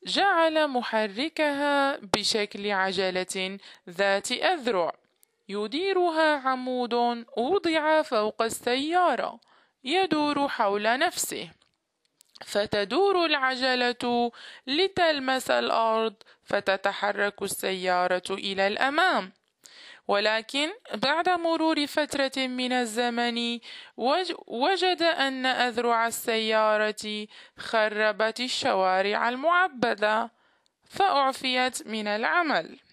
جعل محركها بشكل عجلة ذات أذرع يديرها عمود وضع فوق السيارة يدور حول نفسه، فتدور العجلة لتلمس الأرض فتتحرك السيارة إلى الأمام. ولكن بعد مرور فترة من الزمن وجد أن أذرع السيارة خربت الشوارع المعبدة فأعفيت من العمل.